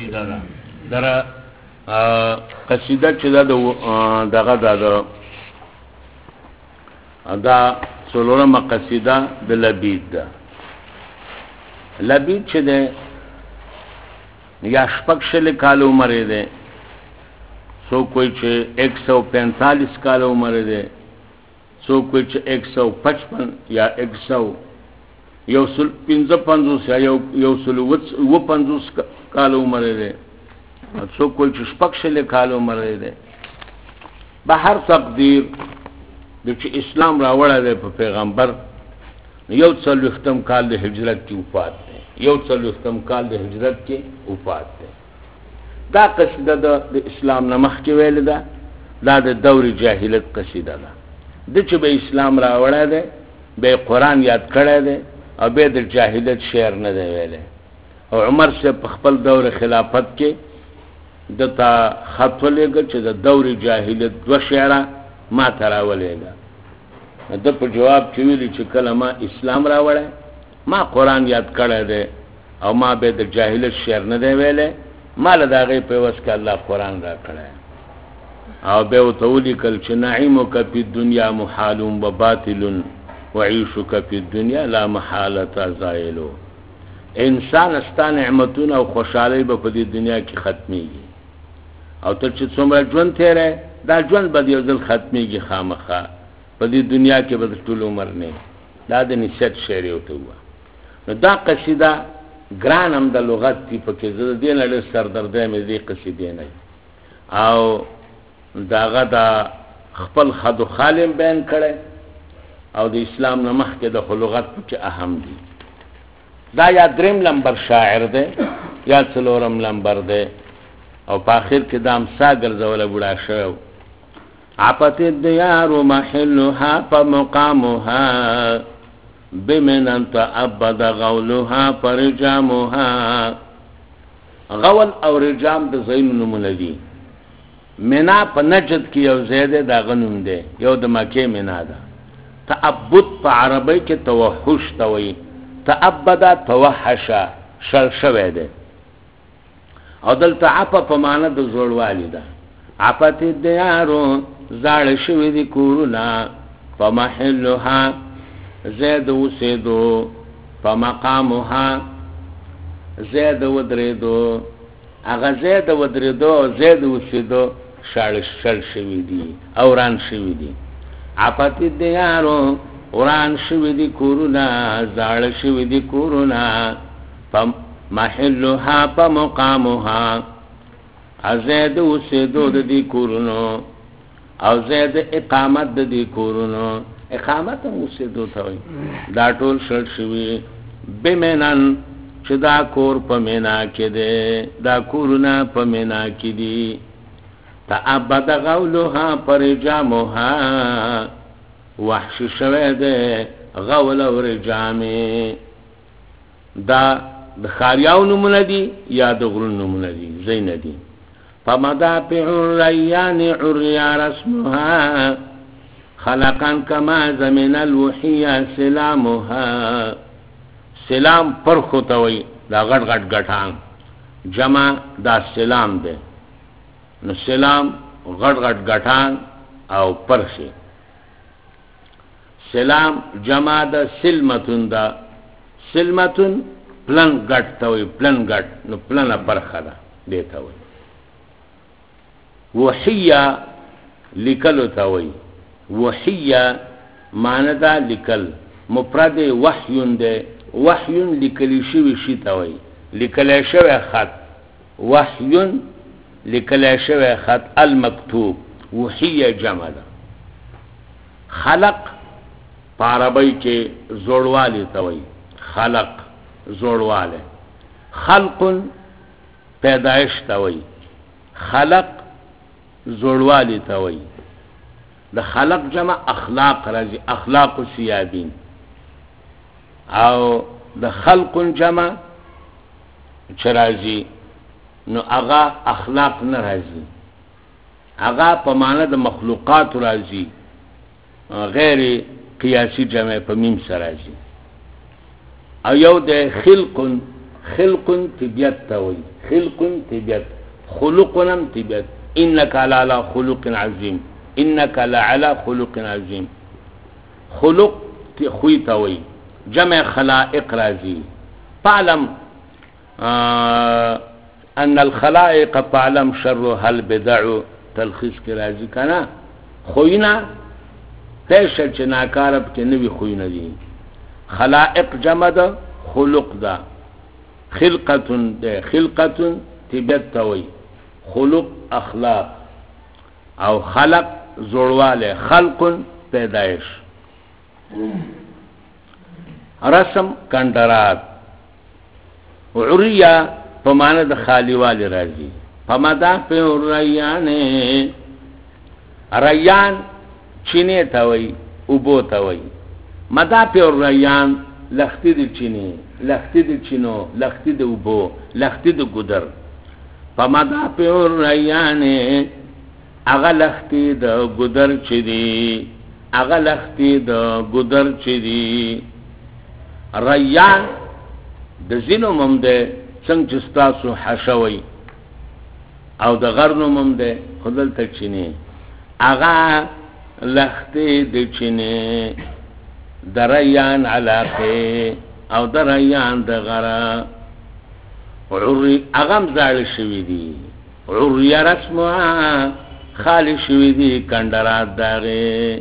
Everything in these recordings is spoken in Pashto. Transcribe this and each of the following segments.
قصیده ده در قصیده چې دغه دا څلورمه قصیده د لبید ده. لبید چې ده یا شپږ شل کال عمر ده، سو کوئی چې 145 کال عمر ده، سو کوئی چې 155 یا 100 یو سل 55 یا یو سل 50 کال عمر ده، سو کوئی چې شپږ شل کال عمر ده. به هر تقدیر د چې اسلام راوړی دی په پیغمبر یو 40 کال د هجرت کې وفات دی، یو 40 کال د هجرت کې وفات دی. دا قصیده د اسلام نه مخکې ویل ده، دا د دور جاهلیت قصیده ده. د چې به اسلام راوړی دی، به قرآن یاد کړی دی او به د جاهلیت شعر نه دی ویلی. او عمر صاحب په خپل دور خلافت کې دته خط ولېږه چې د دور جاهلیت 2 شعره ما ته راولېږه. د په جواب کې ویلي چې کله ما اسلام راوړی، ما قرآن یاد کړی دی او ما به د جاهلیت شعر نه دی ویلی، ما له د هغې په عوض کې الله قرآن را کړی. او بیا ورته ولیکل چې نعیمک فی الدنیا محال و باطل وعیشک فی الدنیا لا محالة زائل. انسان ستا نعمتونه او خوشحالۍ به په دې دنیا کې ختمیږي، او ته چې څومره ژوند تېری دا ژوند به د یو ځل ختمیږي خامخا، په دې دنیا کې به د ټول عمر نه. دا د نصیحت شعر یې ورته ووایه. نو دا قصیده ګران هم د لغت دي پکې، زه د دې نه ډېر سردرده یم دې قصیدې نه. او د هغه د خپل خد و خال هم بیان کړی، او د اسلام نه مخکې د لغت پکې اهم دي. دا یا 3 نمبر شاعر دی یا 4 نمبر دی، او په آخر کې دا امسا ګرځولی بوډا شوی. عفت الديار محلها فمقامها بمن تعبد غولها فرجامها. غول او رجام د ځایونو نومونه دي. منا په نجد کې یو ځای دی، د هغه نوم دی، یو د مکې منا ده. تعبد په عربی کې توحش ته وایي، تعبد توحشه شل شوی دی. او دلته عفه په معنی د زوړوالي ده. عفت الديارو زاړه شوي دي کورونه، په محلها زید اوسېدو، په مقامها زید ودرېدو، هغه زید ودرېدو او زید اوسېدو شل شوي دي او وران شوي دي. عفت الديارو وران شوي دي کورونه، زاړه شوي دي کورونه، په محلها په مقامها زید اوسېدو د دې کورونو، او زید اقامت د دې کورونو، اقامت هم اوسېدو ته وایي. دا ټول شل شوي. بمنن چې دا کور په مینا کې دی، دا کورونه په مینا کې دي. تعبد غولها فرجامها وحش شوی دی غول او رجامې. دا د خاریاو نومونه دي یا د غرونو نومونه دي، ځای نه دي. فمدافع الريان عريا رسمها خلقا كما زمن الوحيا سلامها. سلام پرخو ته وایي، دا غټ غټ غټان جمع دا سلام دی. نو سلام غټ غټ غټان او پرخي. سلام جمع دا سلمتون دا، سلمتون پلن غټ ته وایي، پلن غټ، نو پلنه پرخه ده دې ته وایي. وحیا لیکلو ته وایي. وحیا معنی دا لیکل، مفرد وحیون دی. وحیون لیکلی شوي شي ته وایي، لیکلی شوی خط. وحیون لیکلی شوی خط المکتوب. وحیا جمع ده. خلق په عربی کې زوړوالی ته وایي، خلق زوړوالی. خلق پیدایش ته وایي، خلق زوړوالی ته وایي. د خلق جمع اخلاق راځي، اخلاق سیابین. او د خلق جمع چې راځي نو هغه اخلاق نه راځي، هغه په معنی د مخلوقات راځي، غیر قیاسی جمع په میم سره راځي. او یو د خلق، خلق طبیعت تاوی خلق طبیعت خلقنم طبیعت انک علی خلق عظیم انک لعلی خلق عظیم خلق خوی تاوی جمع خلائق رازی فعلم ان الخلائق فعلم شرها البدع تلخیص کی رازی کنا خوینا پیشه چه ناکارب که نوی خوینا دی خلائق جمع دا خلق دا خلقتن ده خلقتن طبیعت تاوی خلق اخلاق او خلق زوڑواله خلق پیدایش رسم کندرات عریا پمانه د خالیوالی راځي پمدا په ریانه ریان چینه تاوی اوبو تاوی مدا په ریان لختی د چینه لختی د چینو لختی د اوبو لختی د ګدر پمدا په ریانه اغه لختی د ګدر چدي اغه لختی د ګدر چدي ریان د زینو مم ده څنګه چې تاسو حشوي او د غرنو مم ده خدل ته چینه اغه لختی د چینه دریان علاقه او دریان د غرا عری اغم زال شوی دی عری رسمها خالی شوی دی کندرات داغه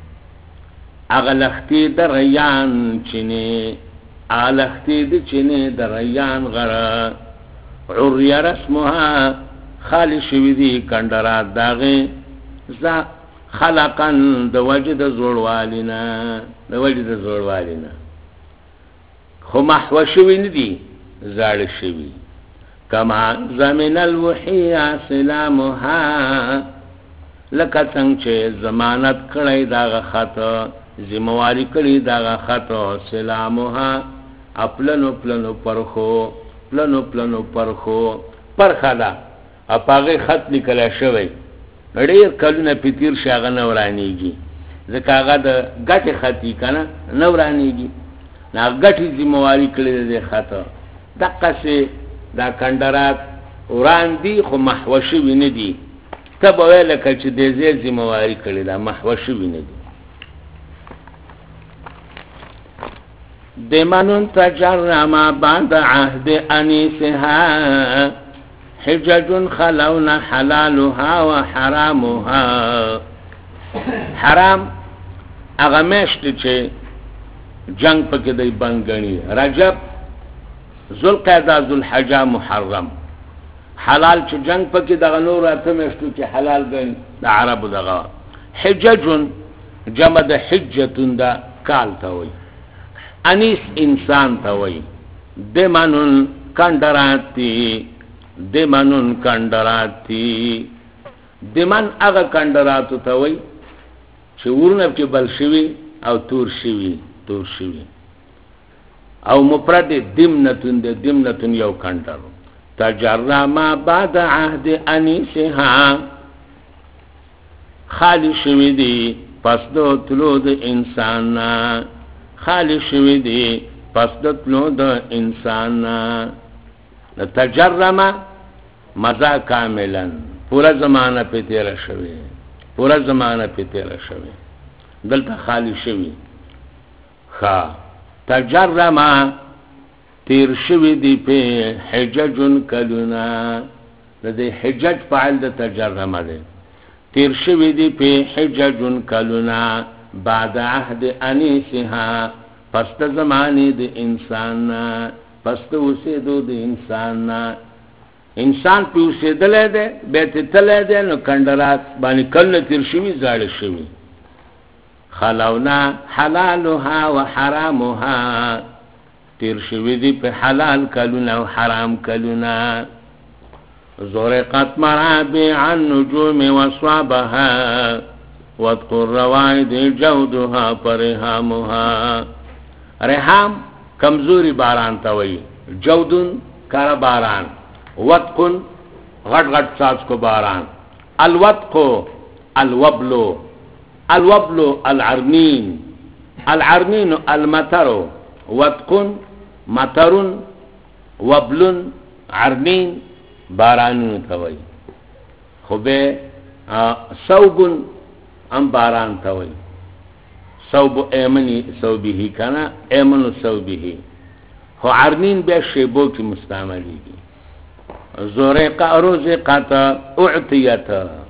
اغلختی دریان چینه اغلختی دی چینه دریان غرا عری رسمها خالی شوی دی کندرات داغه زا خلقن د وجد زوړوالینا د وجد زوړوالینا خو محو شوی ندی زاړ شوی کما زمن الوحی سلامها لکه څنګه چې ضمانت کړی دا خطا ذمہواری کړی دا خطا سلامها خپلنو پلنو پرخو پرخدا اپاغه خط لیکل شوی ډېر کلونه پتیر شاغه نورانیږي ځکه هغه د ګټه خطي کنه نورانیږي نا ګټي ذمہواری کړی دی خطا دقه سي دا کندرات وران دی خو محوشي ویني دي تب ویل چې د زی ذمہواری کړی دا محوشي ویني دي دمنون تجرم بعد عهد انیسها حجج خلون حلالها وحرامها حرام هغه میشت چې جنگ پکې دی بنګنی رجب ذوالقعده ذوالحجه محرم حلال چې جنگ پکې دغه نور اته میشتو چې حلال غني د عربو دغه حجج جمع د حجتون دا کال ته وي انیس انسان ته وي دمنون کندراتی دمنون کندراتی دمن هغه کندراتو ته وي چې ورنه کې بل شوی او تور شوی او مفرد دمنتون د دمنتون یو کندر تجرم بعد عهد انیسها خالی شوی دی پس دو تلو د انسان خالی شوی دی پس دو تلو د انسان تجرم مزا کاملا پورا زمانہ پہ تیرا شوی دلتا خالی شوی خا تجرم تیر شوی دی پہ حججن کلونا دی حجج فعل دا تجرم دی تیر شوی دی پہ حججن کلونا بعد عهد انیسها پست زمانی دی انسان پست اسیدو دی انسان پی اسیدلے دے بیت تلے دے نو کندرات بانی کل تیر شوی زاڑ شوی خلونا حلالها وحرامها تیر شوی دی پہ حلال کلونا و حرام کلونا زرقت مرابع النجوم وصوابها وادقر روائد جودها پرهامها رحام کمزوری باران تاوی جودن کار باران وادقن غٹ غٹ ساز کو باران الوادقو الوبلو العرنین، العرنین المطر، وطقن مطرن وبلن عرنین بارانونو ته وایي خو به صوبن هم باران ته وایي صوب ایمنی صوبه کنه ایمنو صوبه خو عرنین بیا شیبو کې مستعملیږي زورقه رزقت اعطیت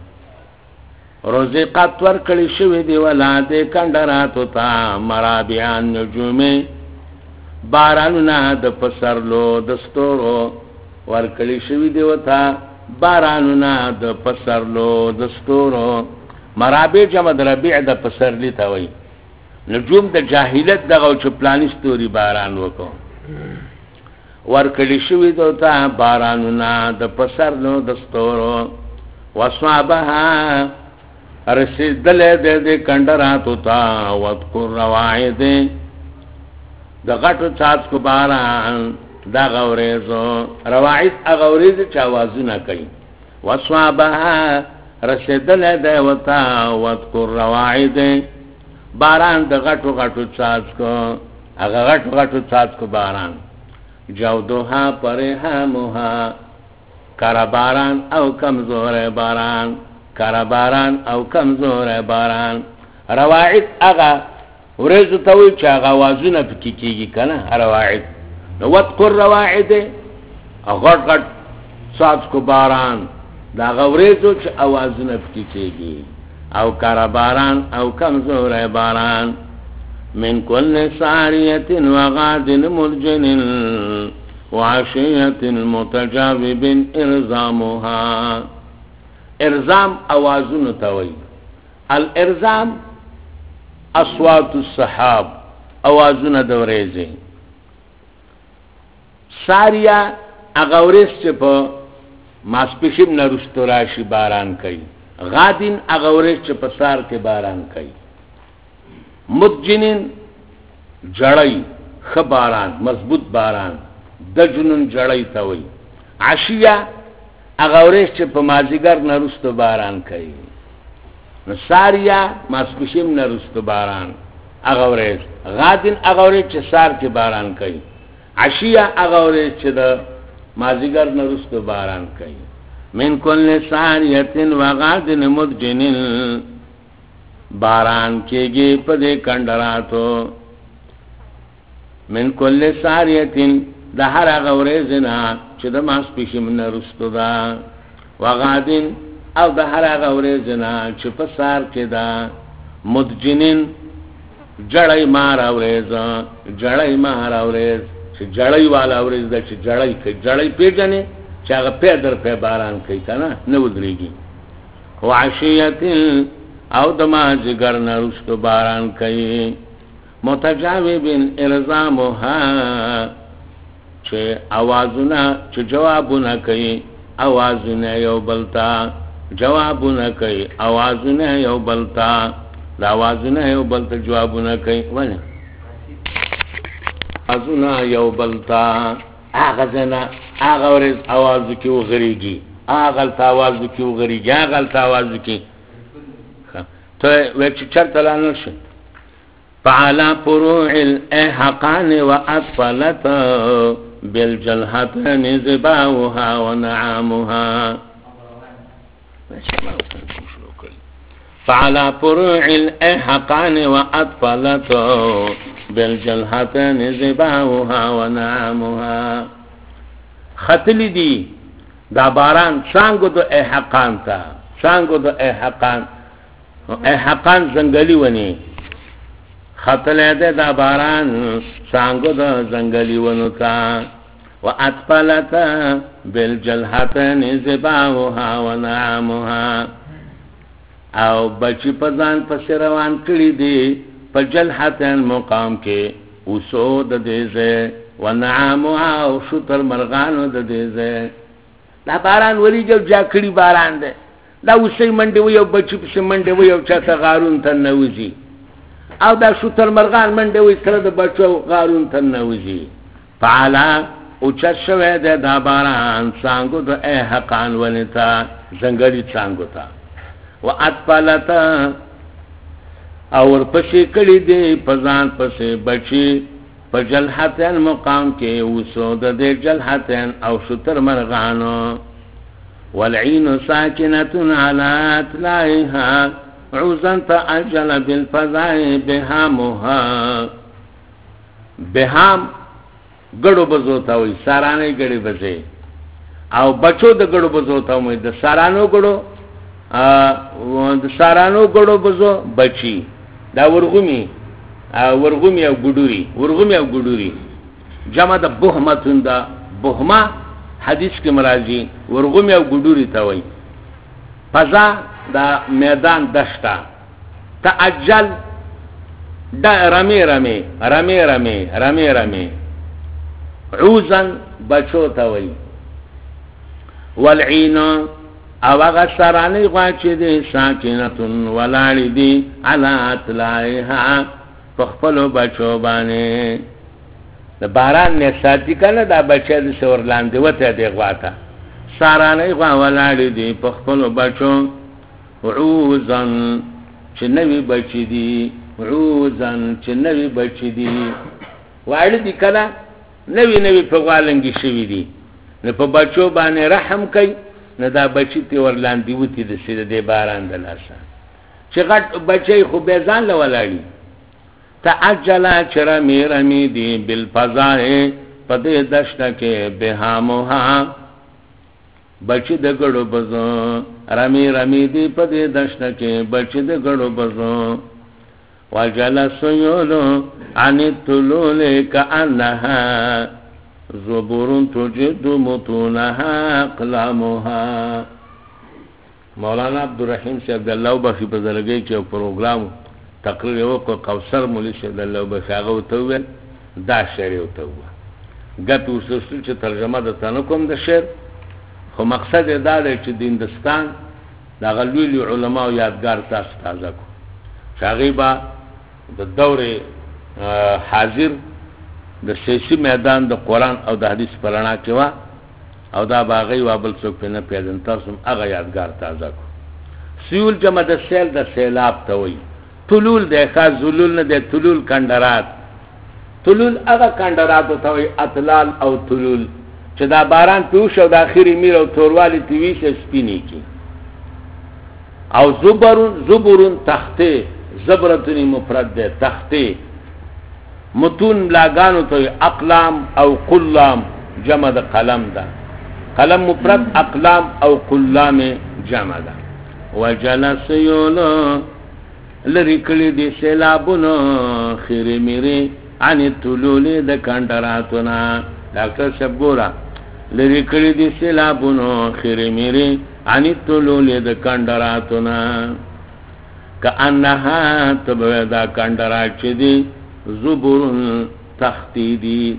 رزقت ورکړی شوی دی ولادې کندراتو ته مرابعان نجومه بارانونه د پسرلو د ستورو ورکړی شوی دی وته بارانونه د پسرلو د ستورو مرابع جمع د ربيع د پسرلی ته وایي نجوم د جاهلیت دغه چې پلاني ستوري باران وکړو ورکړی شوی دی وته بارانونه د پسرلو د ستورو وصابها رسیدل د کندراتو ته وذكر رواعد د غټو څاڅکو باران دا غوریزو رواعد غوریز چې आवाजونه کوي وصابها رسیدل د وتا وذكر رواعد باران د غټو غټو څاڅکو هغه غټو څاڅکو باران جودها پرهمها کرا باران او کمزور باران کرا باران او کمزور باران رواعد هغه ورزو ته وي چې هغه आवाजونه پکې کېږي کنه رواعد نو وذكر رواعد غټ غټ څاڅکو باران دا غوریزو چې आवाजونه پکې کېږي او کرا باران او کمزور باران من كل سارية وغاد مرجن وعشية متجاوب ارزامها ارزام اوازون توي الارزام اصوات السحاب اوازون دوريزي سارية اغوريس چې په ماسپشم نرستو راشي باران کوي غادین اغوريس چې په سار کې باران کوي مدجنین جړی خباران مضبوط باران د جنون جړی ته وي عشیه اغوريس چې په مازیګر نرستو باران کوي نساریا ماسپشم نرستو باران اغوريس غادین اغوريس چې سار کې باران کوي عشیه اغوريس چې د مازیګر نرستو باران کوي من کل ساریتن وغادن مدجنین باران کېږي په دې کندراتو من کل ساریتن د هر هغه ورځ نه چې د ماسپشم نرستو ده وغادن او د هر هغه ورځ نه چې په سار کې ده مدجنین جړی مار ورځ جړی مار ورځ چې جړی والا ورځ ده چې جړی کوي جړی پیژنې چې هغه پیدر په باران کوي کنه نه ودرېږي وعشیه او د مازیګر نرستو باران کوي متجاوب ارزامها چې اوازونه چې جوابونه کوي اوازونه یو بلتا جوابونه کوي اوازونه یو بلتا دا اوازونه یو بلتا جوابونه کوي ونه اوازونه یو بلتا هغه ځنه هغه ورځ आवाज کې وغړيږي هغه ته आवाज کې وغړيږي هغه ته आवाज کې ته وچ چرته لاله شي فعلى فروع الاحقان واطفلت بالجلحتين زباؤها ونعامها فعلى فروع الاحقان واطفلت بالجلحتين زباؤها ونعامها خطلی دی دا باران څنګه د احقان تا څنګه د احقان زنګلی ونی خطلې ده دا باران څنګه د زنګلی ونو تا واطفلت بالجلحتين زباؤها ونعامها او بچی پزان پس روان کړی دی په جلحتن مقام کې وسود دیزه ونعامها او شتر مرغانو د دیزه دا باران ولی جو جاکړي باران ده دا وسې منډه و یو بچی په منډه و یو چاته غارون ته نوځي او دا شتر مرغان منډه و سره د بچو غارون ته نوځي فعلا او چشوه ده دا باران څنګه د احقان ونتا زنګړي څنګه تا واطفلتا اور پسې کړي دي پزان پسې بچي په جلحتین مقام کې وسو د دې جلحتین او شتر مرغانو والعين ساكنة على اطلائها عوزا تأجل بالفضاء بهامها بهام ګړو بزو ته وي سارانه ګړي بزي او بچو د ګړو بزو ته وي د سارانو ګړو د سارانو ګړو بزو بچي دا ورغومي او ګډوري جمع د بهمتون دا بهمه حدیث کې مرাজি ورغومي او ګډوري ته وي فضا دا میدان دشتا تعجل دا رمی عوزن بچو ته وي والعين او هغه سرانه غوا چې دي ساکینتون ولاړې دي علا اطلائها په خپل بچو باندې د باران نه ساتي کنه دا بچی د سورلاندې وته دی غواته سرانه غوا ولاړې دي په خپل بچو عوزن چې نوی بچی دي واړې دي کله نوی په غالنګي شوی دي نه په بچو باندې رحم کوي نه دا بچی تی ورلاندې وتی د سید د باران د لاسه چې غټ بچی خو به ځان لولاړي تعجل چرمی دی بالفضاء پدې دشت کې بهامها بچی د ګړو بزو رمی دی پدې دشت کې بچی د ګړو بزو وجلس یولو عن الطلول كأنها زبور تجد متونها اقلامها مولانا عبدالرحیم سی عبداللہ بخی په زلګي کې پروګرام تقریر وکړ قوثر مولوی سی عبداللہ بخی هغه وتویل دا شعر وتوه ګټ وسوسل چې ترجمه د تنه کوم د شعر خو مقصد دا دی چې د هندستان د غلوی علماء یادګار تاسو تازه کو شاغیبا د دوره حاضر د سیاسی میدان د قرآن او د حدیث پرانا کې وا او دا باغی وابل څوک په نه پیژن تاسو هغه یادګار تازه کو سیول جمع د سیل د سیلاب ته وي طلول د خاص زلول نه د طلول کندرات طلول هغه کندرات ته وي اطلال او طلول چې دا باران پیوش او د اخیری میر او توروالی تویش سپینی کی او زبرون تخته زبرتنی مفرد ده تخته متون لاگانو تو اقلام او قلام جمع ده قلم ده قلم مفرد اقلام او قلام جمع ده وجلس یولو لرکلی دی سیلابونو خیری میری عنی طلولی ده کندراتونا ڈاکٹر شب گورا لرکلی دی سیلابونو خیری میری عنی طلولی ده کندراتونا کأنها تبوی دا کندرات چی دی زبرون تختی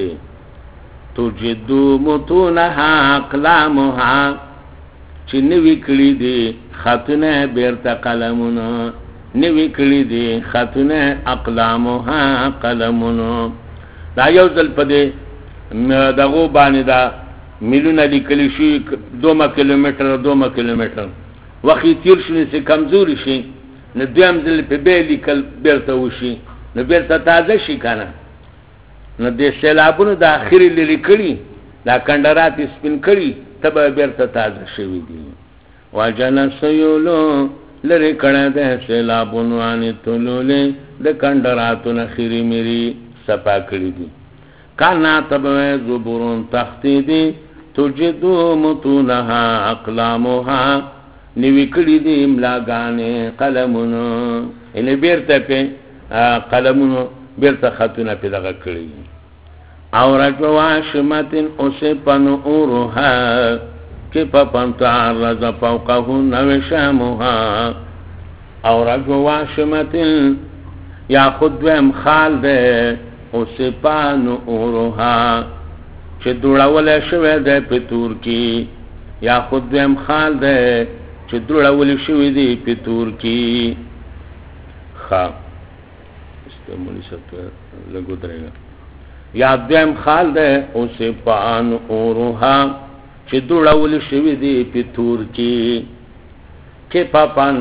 تجدو متونها اقلامها چی نوی کلی دی خطونه بیرتا قلمونو نوی کلی دی خطونه اقلامها قلمونو دا یو ځل پدې دغه باندې دا میلونه لیکلی شي 2 کیلومتر وخت تیر شنه سي کمزوري شي نه دویم ځل په به لیکل بیرته وشي نو بیرته تازه شي کنه نو د سیلابونو د اخیری لري کړي دا کندرات سپین کړي تبه بیرته تازه شوی دي واجنا سيولو لری کړه د سیلابونو ان تلولې د کندراتو اخیری مری صفا کړي دي کانا تبه زبورون تختی دي تجدو متونها اقلامها نوی کړي دي املاګانې قلمونو ان بیرته په قلمونو بیرته خطونه په دغه کړي او رجوا شمتن اوسپنو اورها کې په پنتعرض فوقه نوشمها او رجوا شمتن یا خودم خال ده اوسپنو اورها چې دوړول شوی ده په تور کې یا خودم خال ده چې دوړول شوی دی په تور کې خا مولوی صاحب لګو درېګا یاد دیم خال ده او سه پان اورها چې دوړول شوی دی په تور کې پاپن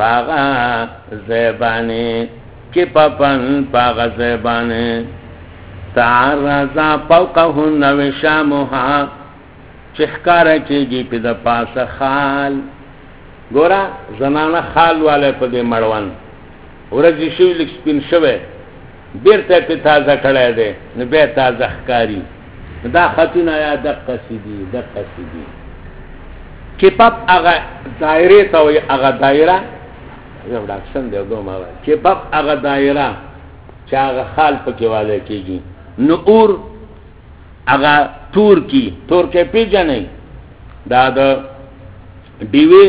پاغا زبانه تعرضا فوقهن وشامها چې ښکاره کېږي په د پاسه خال. ګوره زنانه خال والی په دې مړوند ورځې شوي لږ سپین شوی بېرته یې پې تازه کړی دی نو بیا تازه ښکاري. دا خطونه یا دقسې دي کپپ هغه دایرې ته وایي هغه دایره یو ډاکسن دی دومره کپپ هغه دایره چې هغه خال پکې والی کېږي. نور هغه تورکې پیژنئ دا د ډیوې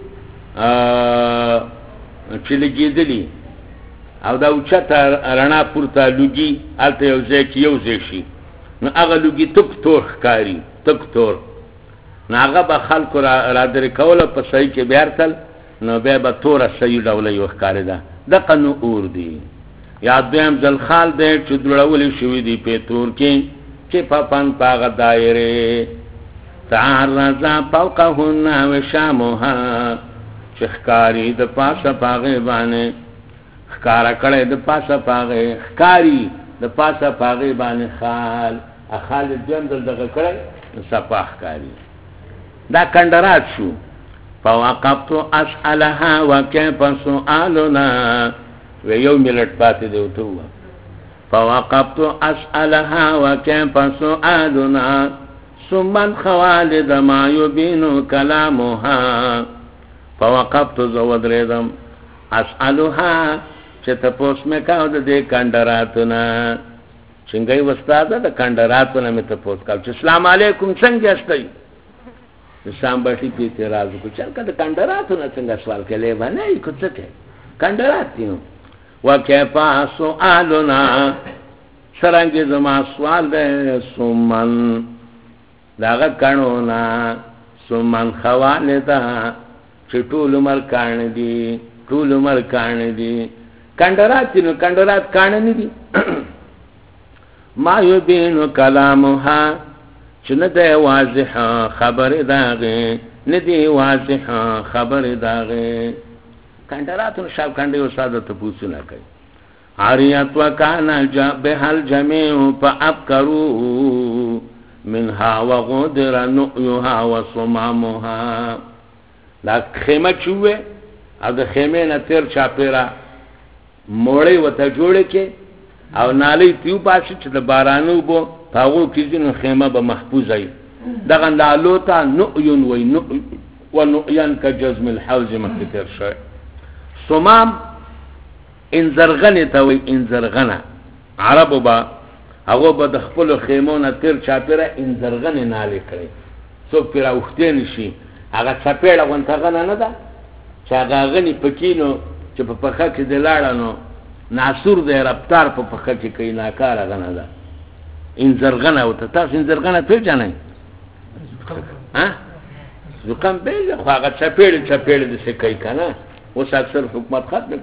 چې لګېدلي او دا اوچته رڼا پورته لوګي هلته یو ځای کې یو ځای شي نو هغه لوګي تک تور ښکاري تک تور نو هغه به خلکو را درې کوله په صحیح کې بیا ارتل نو بیا به توره صحیح ډوله یو ښکارېده. دغه نور دي. یا دویم ځل خال دی چې دوړولې شوي دي په تور کې چې پپن په هغه دایرې تعرضا فوقهن وشامها چې ښکاري د پاسه په هغې باندې ښکاره کړی د پاسه په هغې ښکاري د پاسه په هغې باندې خال یې دویم ځل دغه کړی نو صفا ښکاري. دا کنډرات شو. فوقفت اسألها وکیف سؤالنا یو منټ پاتې دی ورته ووایه فوقفت اسألها وكيف سؤالنا ثم الخوالد ما يبين كلامها. فوقفت زودريدم اسألها چې تپوس مې کاو د دې کندراتونه څنګه وستاده د کندراتونه مې تپوس کاو چې السلام علیکم څنګه استئ سام بټي په اعتراض کو چې کله کندراتونه څنګه سوال کړي باندې کو څه کې کندرات دي. وكيف سؤالنا سرنګ زما سوال دی سمن داغه کڼونا سمن خوالدا چې ټول عمر کاڼ دي کندرات نو کندرات کاڼ نه دي. ما يبين كلامها چې نه دی واضح خبر داغه نه دی واضح خبر داغه. کندراتو شاب کنده استاد ته پوښتنه کوي. عاریت وکانا بهل جميع فابکروا منها وغدر نؤيها وصمامها. دا خیمه چوه او د خیمه نه تیر چاپیرا موړی وته جوړه کې او نالی تیو پاسه چې د بارانو بو تاغو کې ځینو خیمه به محفوظ وي. دغه لالو ته نؤيون وي ونؤيان كجزم الحوز مکتر شي. صمام انزرغنه ته وي انزرغنه عربو با هغه به د خپل خیمونه تیر چاپیره انزرغنه نالی کړي څوک پیرا وختې نشي هغه چاپیړه غونټغنه نه ده چې هغه غني پکینو چې په پخه کې د لاړانو ناسور د رفتار په پخه کې کوي ناکاره غنه ده انزرغنه او تاسو انزرغنه پیژنئ ها زکام به خو هغه چاپیړه د څه کوي کنه اوس اکثر حکومت ختم